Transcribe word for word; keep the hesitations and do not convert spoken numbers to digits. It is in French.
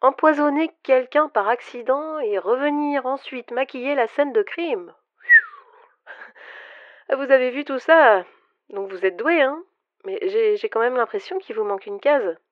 empoisonner quelqu'un par accident et revenir ensuite maquiller la scène de crime. Vous avez vu tout ça? Donc vous êtes doué, hein? Mais j'ai j'ai quand même l'impression qu'il vous manque une case.